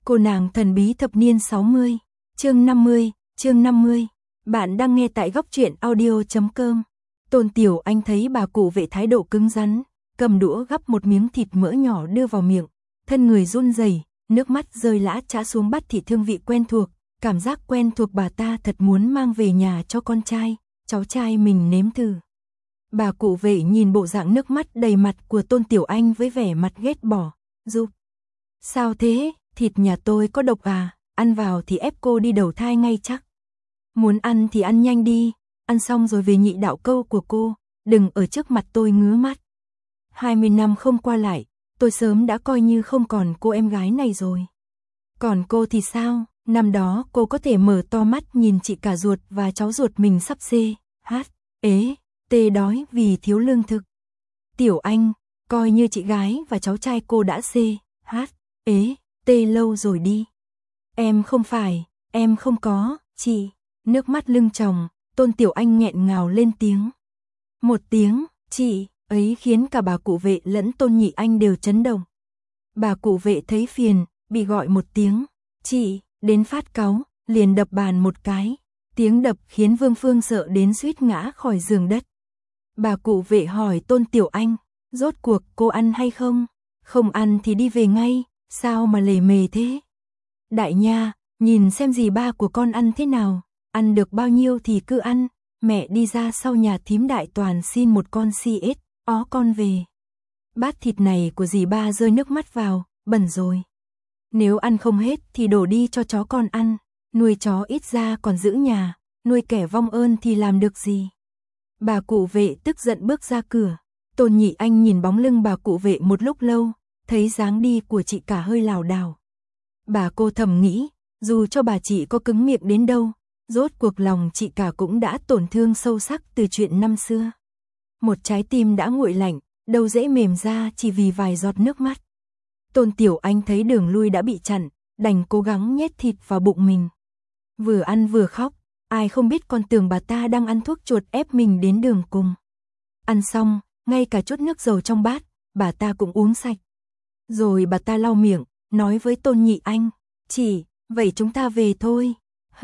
Cô nàng thần bí thập niên 60, chương 50. Bạn đang nghe tại góc truyện audio.com. Tôn Tiểu Anh thấy bà cụ vệ thái độ cứng rắn, cầm đũa gắp một miếng thịt mỡ nhỏ đưa vào miệng, thân người run rẩy, nước mắt rơi lã chã xuống bát thịt hương vị quen thuộc, cảm giác quen thuộc bà ta thật muốn mang về nhà cho con trai, cháu trai mình nếm thử. Bà cụ vệ nhìn bộ dạng nước mắt đầy mặt của Tôn Tiểu Anh với vẻ mặt ghét bỏ, giúp. Sao thế, thịt nhà tôi có độc à, ăn vào thì ép cô đi đầu thai ngay chắc. Muốn ăn thì ăn nhanh đi, ăn xong rồi về nhị đạo câu của cô, đừng ở trước mặt tôi ngứa mắt. 20 năm không qua lại, tôi sớm đã coi như không còn cô em gái này rồi. Còn cô thì sao, năm đó cô có thể mở to mắt nhìn chị cả ruột và cháu ruột mình sắp tê đói vì thiếu lương thực. Tiểu Anh, coi như chị gái và cháu trai cô đã tê lâu rồi đi. Em không có, chị. Nước mắt lưng tròng, Tôn Tiểu Anh nghẹn ngào lên tiếng. Một tiếng, chị, ấy khiến cả bà cụ vệ lẫn Tôn Nhị Anh đều chấn động. Bà cụ vệ thấy phiền, bị gọi một tiếng, chị, đến phát cáu, liền đập bàn một cái. Tiếng đập khiến Vương Phương sợ đến suýt ngã khỏi giường đất. Bà cụ vệ hỏi Tôn Tiểu Anh, rốt cuộc cô ăn hay không? Không ăn thì đi về ngay, sao mà lề mề thế? Đại nha, nhìn xem dì ba của con ăn thế nào, ăn được bao nhiêu thì cứ ăn, mẹ đi ra sau nhà thím Đại Toàn xin một con con về. Bát thịt này của dì ba rơi nước mắt vào, bẩn rồi. Nếu ăn không hết thì đổ đi cho chó con ăn, nuôi chó ít ra còn giữ nhà, nuôi kẻ vong ơn thì làm được gì. Bà cụ vệ tức giận bước ra cửa, Tôn Nhị Anh nhìn bóng lưng bà cụ vệ một lúc lâu, thấy dáng đi của chị cả hơi lảo đảo. Bà cô thầm nghĩ, dù cho bà chị có cứng miệng đến đâu, rốt cuộc lòng chị cả cũng đã tổn thương sâu sắc từ chuyện năm xưa. Một trái tim đã nguội lạnh, đâu dễ mềm ra chỉ vì vài giọt nước mắt. Tôn Tiểu Anh thấy đường lui đã bị chặn, đành cố gắng nhét thịt vào bụng mình. Vừa ăn vừa khóc, ai không biết con tưởng bà ta đang ăn thuốc chuột ép mình đến đường cùng. Ăn xong, ngay cả chút nước dầu trong bát, bà ta cũng uống sạch. Rồi bà ta lau miệng, nói với Tôn Nhị Anh, chị, vậy chúng ta về thôi.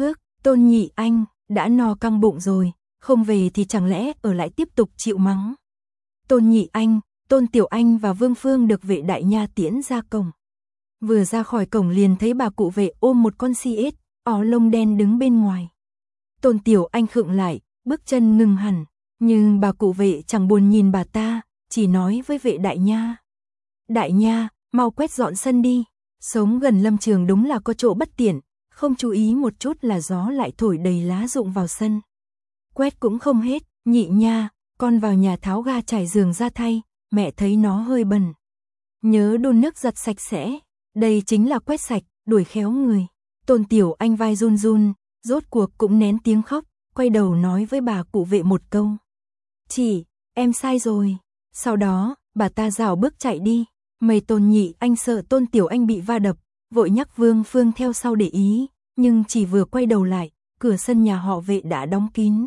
Tôn Nhị Anh, đã no căng bụng rồi, không về thì chẳng lẽ ở lại tiếp tục chịu mắng. Tôn Nhị Anh, Tôn Tiểu Anh và Vương Phương được vệ đại nha tiễn ra cổng. Vừa ra khỏi cổng liền thấy bà cụ vệ ôm một con lông đen đứng bên ngoài. Tôn Tiểu Anh khựng lại, bước chân ngừng hẳn, nhưng bà cụ vệ chẳng buồn nhìn bà ta, chỉ nói với vệ đại nha. Đại nha, mau quét dọn sân đi, sống gần lâm trường đúng là có chỗ bất tiện, không chú ý một chút là gió lại thổi đầy lá rụng vào sân. Quét cũng không hết, Nhị nha, con vào nhà tháo ga trải giường ra thay, mẹ thấy nó hơi bẩn. Nhớ đun nước giặt sạch sẽ, đây chính là quét sạch, đuổi khéo người. Tôn Tiểu Anh vai run run, rốt cuộc cũng nén tiếng khóc, quay đầu nói với bà cụ vệ một câu. Chị, em sai rồi. Sau đó, bà ta rảo bước chạy đi. Tôn Nhị Anh sợ Tôn Tiểu Anh bị va đập, vội nhắc Vương Phương theo sau để ý, nhưng chỉ vừa quay đầu lại, cửa sân nhà họ vệ đã đóng kín.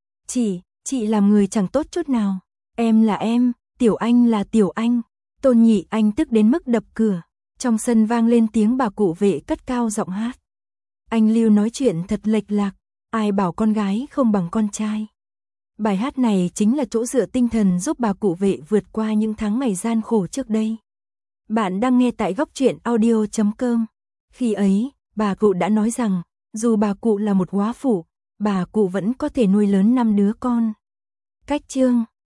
Chị làm người chẳng tốt chút nào. Em là em, Tiểu Anh là Tiểu Anh. Tôn Nhị Anh tức đến mức đập cửa. Trong sân vang lên tiếng bà cụ vệ cất cao giọng hát. Anh Lưu nói chuyện thật lệch lạc, ai bảo con gái không bằng con trai. Bài hát này chính là chỗ dựa tinh thần giúp bà cụ vệ vượt qua những tháng ngày gian khổ trước đây. Bạn đang nghe tại góc truyện audio.com. Khi ấy, bà cụ đã nói rằng, dù bà cụ là một góa phụ, bà cụ vẫn có thể nuôi lớn 5 đứa con. Cách chương